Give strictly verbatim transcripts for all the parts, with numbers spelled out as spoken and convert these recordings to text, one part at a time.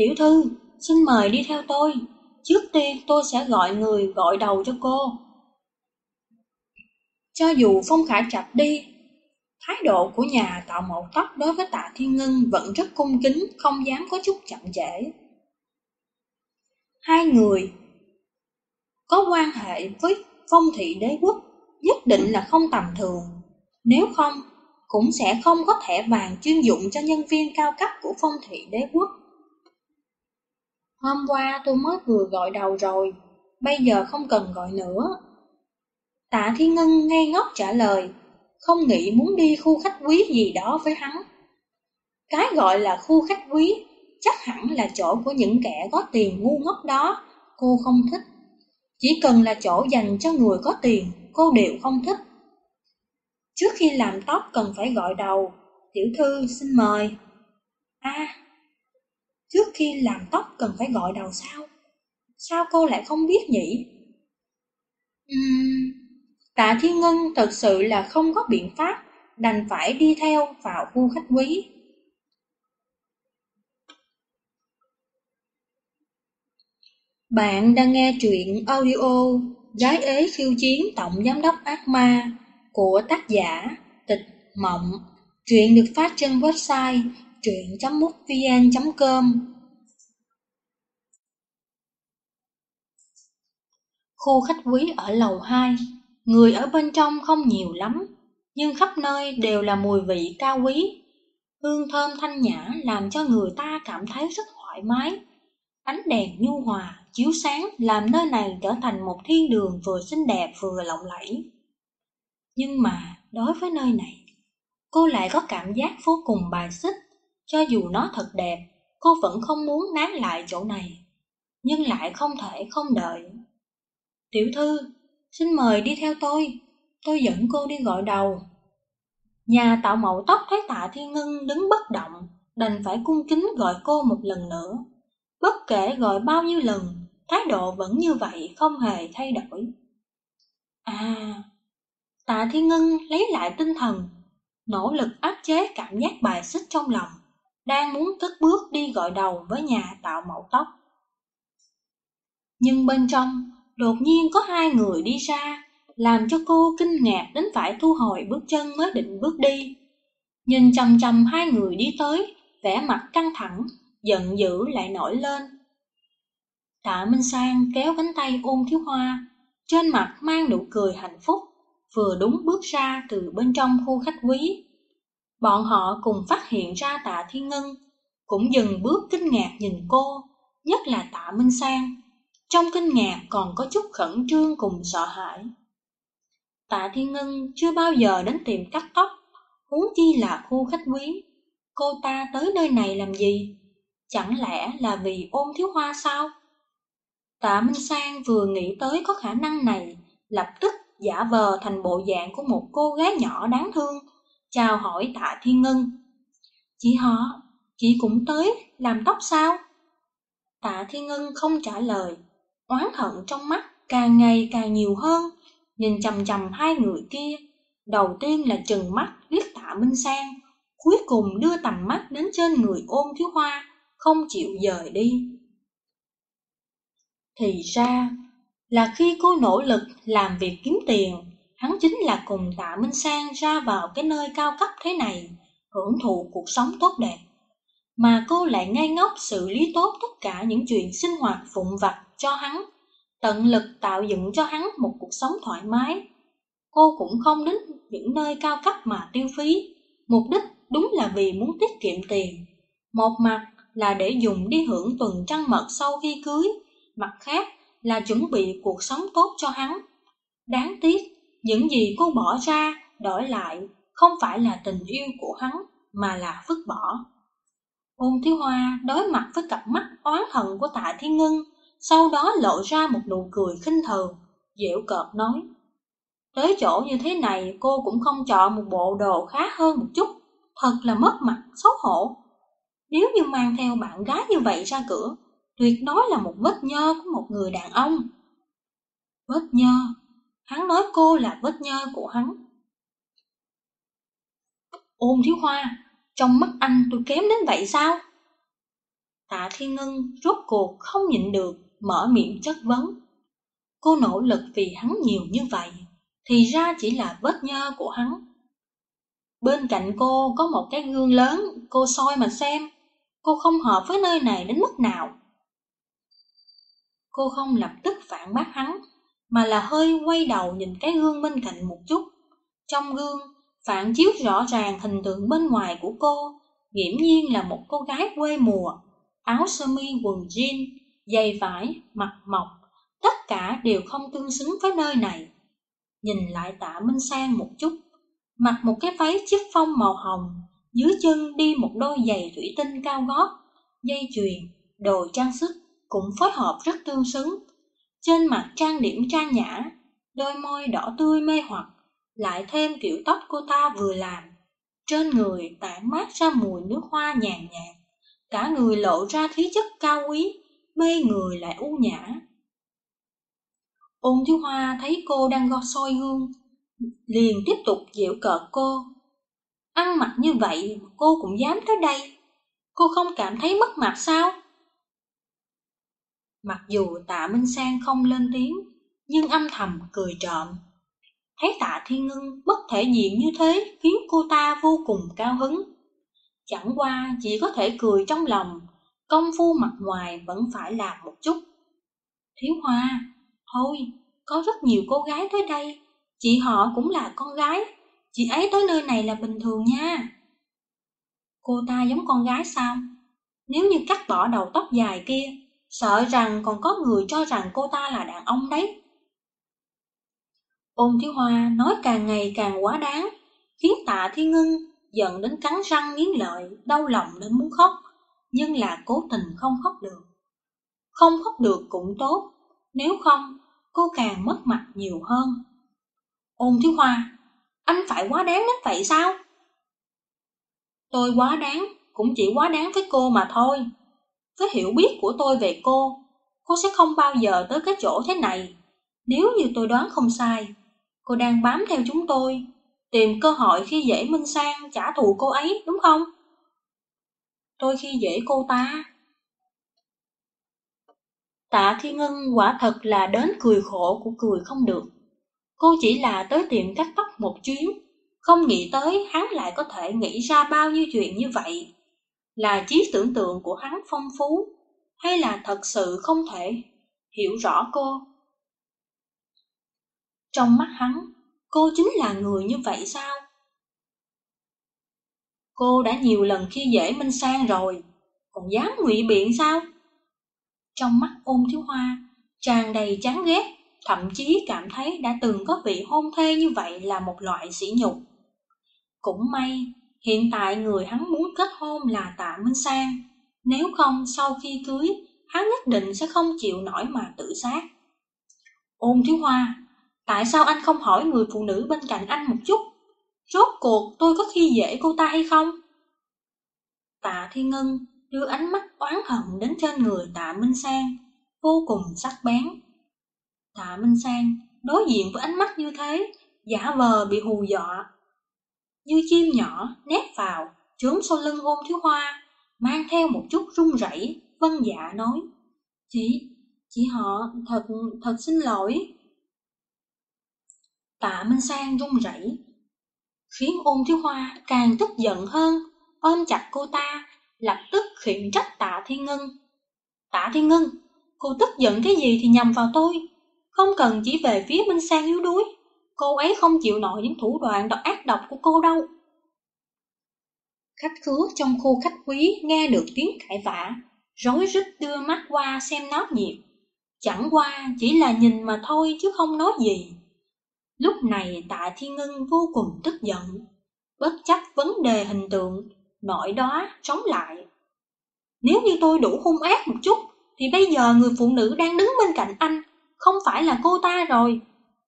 Tiểu thư, xin mời đi theo tôi. Trước tiên tôi sẽ gọi người gọi đầu cho cô. Cho dù Phong Khải Trạch đi, thái độ của nhà tạo mẫu tóc đối với Tạ Thiên Ngân vẫn rất cung kính, không dám có chút chậm trễ. Hai người có quan hệ với Phong thị đế quốc nhất định là không tầm thường, nếu không cũng sẽ không có thẻ vàng chuyên dụng cho nhân viên cao cấp của Phong thị đế quốc. Hôm qua tôi mới vừa gọi đầu rồi, bây giờ không cần gọi nữa. Tạ Thiên Ngân ngây ngốc trả lời, không nghĩ muốn đi khu khách quý gì đó với hắn. Cái gọi là khu khách quý chắc hẳn là chỗ của những kẻ có tiền ngu ngốc đó, cô không thích. Chỉ cần là chỗ dành cho người có tiền, cô đều không thích. Trước khi làm tóc cần phải gọi đầu. Tiểu thư xin mời. À, trước khi làm tóc cần phải gọi đầu sao? Sao cô lại không biết nhỉ? Uhm, Tạ Thiên Ngân thật sự là không có biện pháp, đành phải đi theo vào khu khách quý. Bạn đang nghe truyện audio Gái ế khiêu chiến tổng giám đốc ác ma của tác giả Tịch Mộng. Truyện được phát trên website truyện chấm mútvn chấm com. Khu khách quý ở lầu hai, người ở bên trong không nhiều lắm, nhưng khắp nơi đều là mùi vị cao quý. Hương thơm thanh nhã làm cho người ta cảm thấy rất thoải mái. Ánh đèn nhu hòa, chiếu sáng làm nơi này trở thành một thiên đường vừa xinh đẹp vừa lộng lẫy. Nhưng mà đối với nơi này, cô lại có cảm giác vô cùng bài xích. Cho dù nó thật đẹp, cô vẫn không muốn nán lại chỗ này, nhưng lại không thể không đợi. Tiểu thư, xin mời đi theo tôi, tôi dẫn cô đi gọi đầu. Nhà tạo mẫu tóc thấy Tạ Thiên Ngân đứng bất động, đành phải cung kính gọi cô một lần nữa. Bất kể gọi bao nhiêu lần, thái độ vẫn như vậy, không hề thay đổi. À, Tạ Thiên Ngân lấy lại tinh thần, nỗ lực áp chế cảm giác bài xích trong lòng, đang muốn cất bước đi gọi đầu với nhà tạo mẫu tóc. Nhưng bên trong, đột nhiên có hai người đi ra, làm cho cô kinh ngạc đến phải thu hồi bước chân mới định bước đi. Nhìn chằm chằm hai người đi tới, vẻ mặt căng thẳng, giận dữ lại nổi lên. Tạ Minh Sang kéo cánh tay Ôn Thiếu Hoa, trên mặt mang nụ cười hạnh phúc, vừa đúng bước ra từ bên trong khu khách quý. Bọn họ cùng phát hiện ra Tạ Thiên Ngân, cũng dừng bước kinh ngạc nhìn cô, nhất là Tạ Minh Sang. Trong kinh ngạc còn có chút khẩn trương cùng sợ hãi. Tạ Thiên Ngân chưa bao giờ đến tiệm cắt tóc, huống chi là khu khách quý. Cô ta tới nơi này làm gì? Chẳng lẽ là vì Ôn Thiếu Hoa sao? Tạ Minh Sang vừa nghĩ tới có khả năng này, lập tức giả vờ thành bộ dạng của một cô gái nhỏ đáng thương, chào hỏi Tạ Thiên Ngân. Chị họ, chị cũng tới làm tóc sao? Tạ Thiên Ngân không trả lời, oán hận trong mắt càng ngày càng nhiều hơn, nhìn chằm chằm hai người kia. Đầu tiên là trừng mắt liếc Tạ Minh Sang, cuối cùng đưa tầm mắt đến trên người Ôn Thiếu Hoa, không chịu dời đi. Thì ra là khi cô nỗ lực làm việc kiếm tiền, hắn chính là cùng Tạ Minh Sang ra vào cái nơi cao cấp thế này, hưởng thụ cuộc sống tốt đẹp. Mà cô lại ngây ngốc xử lý tốt tất cả những chuyện sinh hoạt vụn vặt cho hắn, tận lực tạo dựng cho hắn một cuộc sống thoải mái. Cô cũng không đến những nơi cao cấp mà tiêu phí, mục đích đúng là vì muốn tiết kiệm tiền. Một mặt là để dùng đi hưởng tuần trăng mật sau khi cưới, mặt khác là chuẩn bị cuộc sống tốt cho hắn. Đáng tiếc, những gì cô bỏ ra đổi lại không phải là tình yêu của hắn, mà là vứt bỏ. Ôn Thiếu Hoa đối mặt với cặp mắt oán hận của Tạ Thiên Ngân, sau đó lộ ra một nụ cười khinh thường, giễu cợt nói: tới chỗ như thế này cô cũng không chọn một bộ đồ khá hơn một chút, thật là mất mặt xấu hổ. Nếu như mang theo bạn gái như vậy ra cửa, tuyệt đối là một vết nhơ của một người đàn ông. Vết nhơ? Hắn nói cô là vết nhơ của hắn. Ôn Thiếu Hoa, trong mắt anh tôi kém đến vậy sao? Tạ Tạ Thiên Ngân rốt cuộc không nhịn được, mở miệng chất vấn. Cô nỗ lực vì hắn nhiều như vậy, thì ra chỉ là vết nhơ của hắn. Bên cạnh cô có một cái gương lớn, cô soi mà xem, cô không hợp với nơi này đến mức nào. Cô không lập tức phản bác hắn, mà là hơi quay đầu nhìn cái gương bên cạnh một chút. Trong gương, phản chiếu rõ ràng hình tượng bên ngoài của cô, nghiễm nhiên là một cô gái quê mùa, áo sơ mi quần jean, giày vải, mặt mộc, tất cả đều không tương xứng với nơi này. Nhìn lại Tạ Minh Sang một chút, mặc một cái váy chiếc phông màu hồng, dưới chân đi một đôi giày thủy tinh cao gót, dây chuyền, đồ trang sức cũng phối hợp rất tương xứng. Trên mặt trang điểm trang nhã, đôi môi đỏ tươi mê hoặc, lại thêm kiểu tóc cô ta vừa làm. Trên người tản mát ra mùi nước hoa nhàn nhạt, cả người lộ ra khí chất cao quý, mê người lại u nhã. Ôn Thiếu Hoa thấy cô đang go soi gương, liền tiếp tục giễu cợt cô. Ăn mặc như vậy mà cô cũng dám tới đây, cô không cảm thấy mất mặt sao? Mặc dù Tạ Minh Sang không lên tiếng, nhưng âm thầm cười trộm. Thấy Tạ Thiên Ngân bất thể diện như thế khiến cô ta vô cùng cao hứng. Chẳng qua chỉ có thể cười trong lòng, công phu mặt ngoài vẫn phải làm một chút. Thiếu Hoa, thôi, có rất nhiều cô gái tới đây, chị họ cũng là con gái, chị ấy tới nơi này là bình thường nha. Cô ta giống con gái sao? Nếu như cắt bỏ đầu tóc dài kia, sợ rằng còn có người cho rằng cô ta là đàn ông đấy. Ôn Thiếu Hoa nói càng ngày càng quá đáng, khiến Tạ Thiên Ngân giận đến cắn răng nghiến lợi, đau lòng đến muốn khóc, nhưng là cố tình không khóc được. Không khóc được cũng tốt, nếu không, cô càng mất mặt nhiều hơn. Ôn Thiếu Hoa, anh phải quá đáng đến vậy sao? Tôi quá đáng, cũng chỉ quá đáng với cô mà thôi. Với hiểu biết của tôi về cô, cô sẽ không bao giờ tới cái chỗ thế này. Nếu như tôi đoán không sai, cô đang bám theo chúng tôi, tìm cơ hội khi dễ Minh Sang trả thù cô ấy, đúng không? Tôi khi dễ cô ta. Tạ Thiên Ngân quả thật là đến cười khổ của cười không được. Cô chỉ là tới tiệm cắt tóc một chuyến, không nghĩ tới hắn lại có thể nghĩ ra bao nhiêu chuyện như vậy. Là trí tưởng tượng của hắn phong phú, hay là thật sự không thể hiểu rõ cô? Trong mắt hắn, cô chính là người như vậy sao? Cô đã nhiều lần khi dễ Minh Sang rồi, còn dám ngụy biện sao? Trong mắt Ôn Thiếu Hoa tràn đầy chán ghét, thậm chí cảm thấy đã từng có vị hôn thê như vậy là một loại sỉ nhục. Cũng may, hiện tại người hắn muốn kết hôn là Tạ Minh Sang, nếu không sau khi cưới, hắn nhất định sẽ không chịu nổi mà tự sát. Ôn Thiếu Hoa, tại sao anh không hỏi người phụ nữ bên cạnh anh một chút? Rốt cuộc tôi có khi dễ cô ta hay không? Tạ Thiên Ngân đưa ánh mắt oán hận đến trên người Tạ Minh Sang, vô cùng sắc bén. Tạ Minh Sang đối diện với ánh mắt như thế, giả vờ bị hù dọa. Như chim nhỏ nép vào, trốn sau lưng Ôn Thiếu Hoa, mang theo một chút run rẩy, vâng dạ nói. Chị, chị họ thật, thật xin lỗi. Tạ Minh Sang run rẩy, khiến Ôn Thiếu Hoa càng tức giận hơn, ôm chặt cô ta, lập tức khiển trách Tạ Thiên Ngân. Tạ Thiên Ngân, cô tức giận cái gì thì nhằm vào tôi, không cần chỉ về phía Minh Sang yếu đuối, cô ấy không chịu nổi những thủ đoạn độc ác độc của cô đâu. Khách khứa trong khu khách quý nghe được tiếng cãi vã, rối rít đưa mắt qua xem náo nhiệt, chẳng qua chỉ là nhìn mà thôi chứ không nói gì. Lúc này Tạ Thiên Ngân vô cùng tức giận, bất chấp vấn đề hình tượng, nội đóa chống lại. Nếu như tôi đủ hung ác một chút, thì bây giờ người phụ nữ đang đứng bên cạnh anh không phải là cô ta rồi.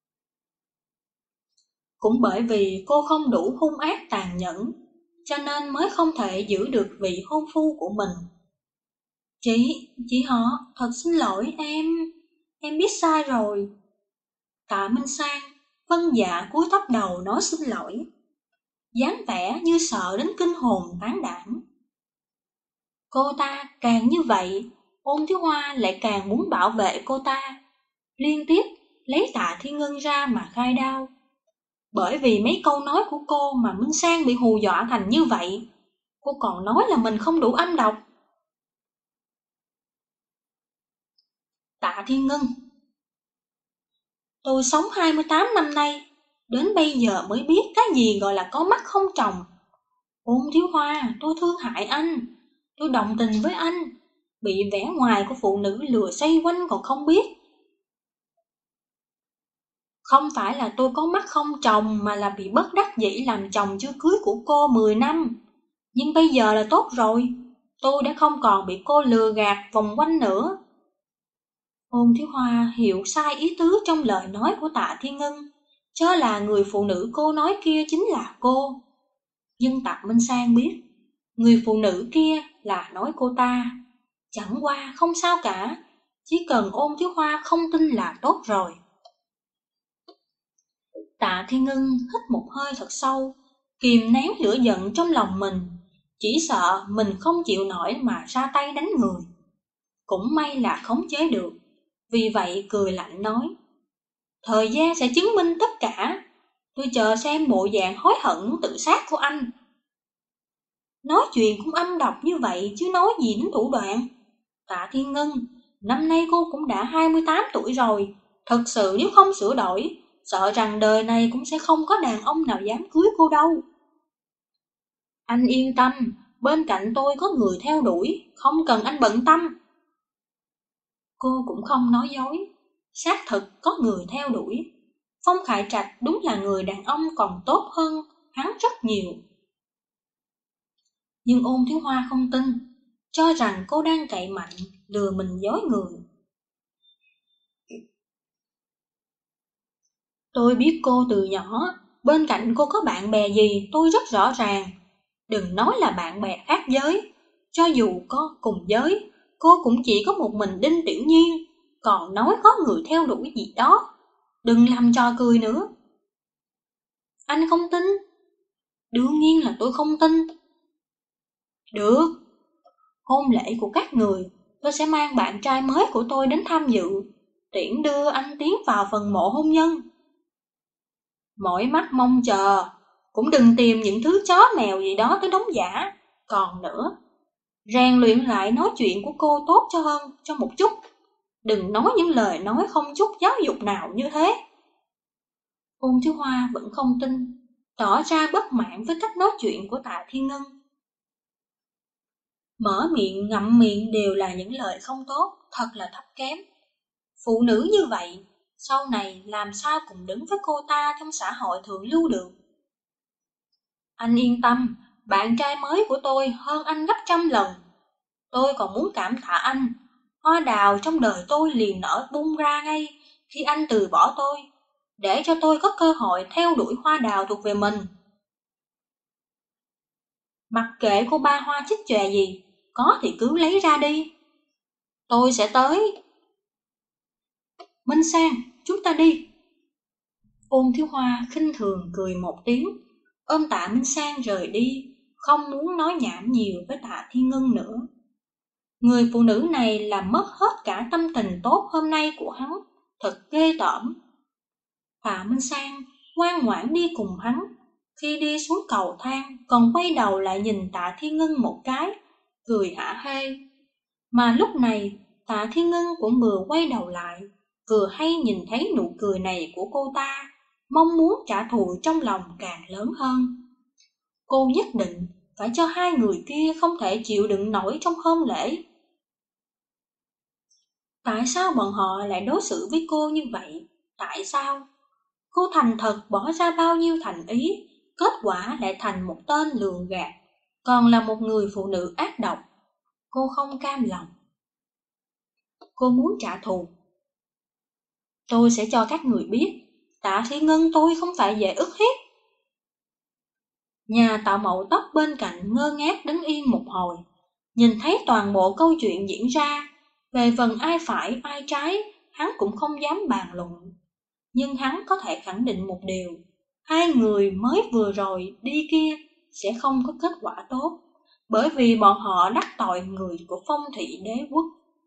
Cũng bởi vì cô không đủ hung ác tàn nhẫn, cho nên mới không thể giữ được vị hôn phu của mình. Chị, chị họ, thật xin lỗi em, em biết sai rồi. Tạ Minh Sang vâng dạ cúi thấp đầu nói xin lỗi, dáng vẻ như sợ đến kinh hồn tán đảm. Cô ta càng như vậy, Ôn Thiếu Hoa lại càng muốn bảo vệ cô ta, liên tiếp lấy Tạ Thiên Ngân ra mà khai đao. Bởi vì mấy câu nói của cô mà Minh Sang bị hù dọa thành như vậy. Cô còn nói là mình không đủ âm độc. Tạ Thiên Ngân: tôi sống hai mươi tám năm nay, đến bây giờ mới biết cái gì gọi là có mắt không tròng. Ôn Thiếu Hoa, tôi thương hại anh, tôi đồng tình với anh, bị vẻ ngoài của phụ nữ lừa xoay quanh còn không biết. Không phải là tôi có mắt không chồng, mà là bị bất đắc dĩ làm chồng chưa cưới của cô mười năm. Nhưng bây giờ là tốt rồi, tôi đã không còn bị cô lừa gạt vòng quanh nữa. Ôn Thiếu Hoa hiểu sai ý tứ trong lời nói của Tạ Thiên Ngân, cho là người phụ nữ cô nói kia chính là cô. Nhưng Tạ Minh Sang biết, người phụ nữ kia là nói cô ta. Chẳng qua không sao cả, chỉ cần Ôn Thiếu Hoa không tin là tốt rồi. Tạ Thiên Ngân hít một hơi thật sâu, kìm nén lửa giận trong lòng mình, chỉ sợ mình không chịu nổi mà ra tay đánh người. Cũng may là khống chế được, vì vậy cười lạnh nói: thời gian sẽ chứng minh tất cả, tôi chờ xem bộ dạng hối hận tự sát của anh. Nói chuyện cũng âm độc như vậy chứ nói gì đến thủ đoạn. Tạ Thiên Ngân, năm nay cô cũng đã hai mươi tám tuổi rồi, thật sự nếu không sửa đổi, sợ rằng đời này cũng sẽ không có đàn ông nào dám cưới cô đâu. Anh yên tâm, bên cạnh tôi có người theo đuổi, không cần anh bận tâm. Cô cũng không nói dối, xác thực có người theo đuổi. Phong Khải Trạch đúng là người đàn ông còn tốt hơn hắn rất nhiều. Nhưng Ôn Thiếu Hoa không tin, cho rằng cô đang cậy mạnh, lừa mình dối người. Tôi biết cô từ nhỏ, bên cạnh cô có bạn bè gì tôi rất rõ ràng. Đừng nói là bạn bè khác giới, cho dù có cùng giới, cô cũng chỉ có một mình Đinh Tiểu Nhiên, còn nói có người theo đuổi gì đó. Đừng làm trò cười nữa. Anh không tin? Đương nhiên là tôi không tin. Được, hôn lễ của các người, tôi sẽ mang bạn trai mới của tôi đến tham dự, tiễn đưa anh tiến vào phần mộ hôn nhân. Mỏi mắt mong chờ, cũng đừng tìm những thứ chó mèo gì đó tới đóng giả. Còn nữa, rèn luyện lại nói chuyện của cô tốt cho hơn cho một chút. Đừng nói những lời nói không chút giáo dục nào như thế. Ôn Thiếu Hoa vẫn không tin, tỏ ra bất mãn với cách nói chuyện của Tạ Thiên Ngân. Mở miệng ngậm miệng đều là những lời không tốt, thật là thấp kém. Phụ nữ như vậy, sau này làm sao cùng đứng với cô ta trong xã hội thượng lưu được. Anh yên tâm, bạn trai mới của tôi hơn anh gấp trăm lần. Tôi còn muốn cảm tạ anh, hoa đào trong đời tôi liền nở bung ra ngay khi anh từ bỏ tôi, để cho tôi có cơ hội theo đuổi hoa đào thuộc về mình. Mặc kệ cô ba hoa chích chòe gì, có thì cứ lấy ra đi. Tôi sẽ tới. Minh Sang, chúng ta đi. Ôn Thiếu Hoa khinh thường cười một tiếng, ôm Tạ Minh Sang rời đi, không muốn nói nhảm nhiều với Tạ Thiên Ngân nữa. Người phụ nữ này làm mất hết cả tâm tình tốt hôm nay của hắn, thật ghê tởm. Tạ Minh Sang ngoan ngoãn đi cùng hắn, khi đi xuống cầu thang còn quay đầu lại nhìn Tạ Thiên Ngân một cái, cười hả hê. Mà lúc này Tạ Thiên Ngân cũng vừa quay đầu lại, vừa hay nhìn thấy nụ cười này của cô ta, mong muốn trả thù trong lòng càng lớn hơn. Cô nhất định phải cho hai người kia không thể chịu đựng nổi trong hôn lễ. Tại sao bọn họ lại đối xử với cô như vậy? Tại sao? Cô thành thật bỏ ra bao nhiêu thành ý, kết quả lại thành một tên lường gạt, còn là một người phụ nữ ác độc. Cô không cam lòng. Cô muốn trả thù. Tôi sẽ cho các người biết, Tạ Thiên Ngân tôi không phải dễ ức hiếp. Nhà tạo mẫu tóc bên cạnh ngơ ngác đứng yên một hồi, nhìn thấy toàn bộ câu chuyện diễn ra. Về phần ai phải ai trái, hắn cũng không dám bàn luận. Nhưng hắn có thể khẳng định một điều, hai người mới vừa rồi đi kia sẽ không có kết quả tốt. bởi vì bọn họ đắc tội người của Phong thị đế quốc.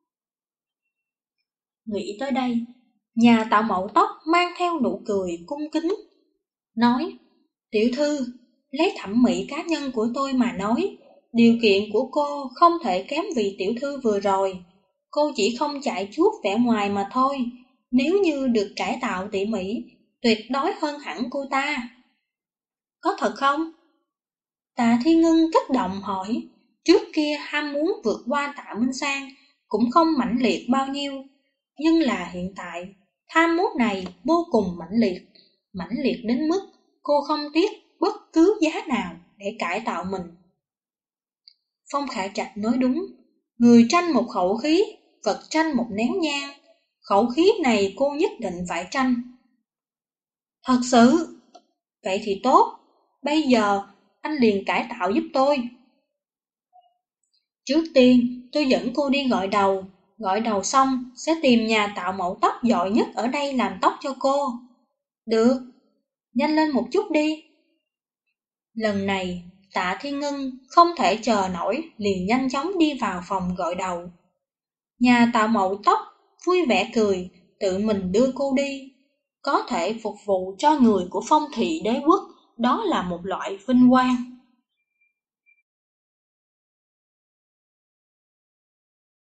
Nghĩ tới đây, nhà tạo mẫu tóc mang theo nụ cười cung kính, nói: Tiểu thư, lấy thẩm mỹ cá nhân của tôi mà nói, điều kiện của cô không thể kém vị tiểu thư vừa rồi. Cô chỉ không chạy chuốt vẻ ngoài mà thôi, nếu như được cải tạo tỉ mỉ, tuyệt đối hơn hẳn cô ta. Có thật không? Tạ Thiên Ngân kích động hỏi. Trước kia ham muốn vượt qua Tạ Minh Sang cũng không mãnh liệt bao nhiêu, nhưng là hiện tại, tham muốn này vô cùng mãnh liệt, mãnh liệt đến mức cô không tiếc bất cứ giá nào để cải tạo mình. Phong Khải Trạch nói đúng, người tranh một khẩu khí, vật tranh một nén nhang, khẩu khí này cô nhất định phải tranh. Thật sự? Vậy thì tốt, bây giờ anh liền cải tạo giúp tôi. Trước tiên, tôi dẫn cô đi gội đầu, gội đầu xong sẽ tìm nhà tạo mẫu tóc giỏi nhất ở đây làm tóc cho cô. Được, nhanh lên một chút đi. Lần này, Tạ Thiên Ngân không thể chờ nổi, liền nhanh chóng đi vào phòng gội đầu. Nhà tạo mẫu tóc vui vẻ cười, tự mình đưa cô đi. Có thể phục vụ cho người của Phong thị đế quốc, đó là một loại vinh quang.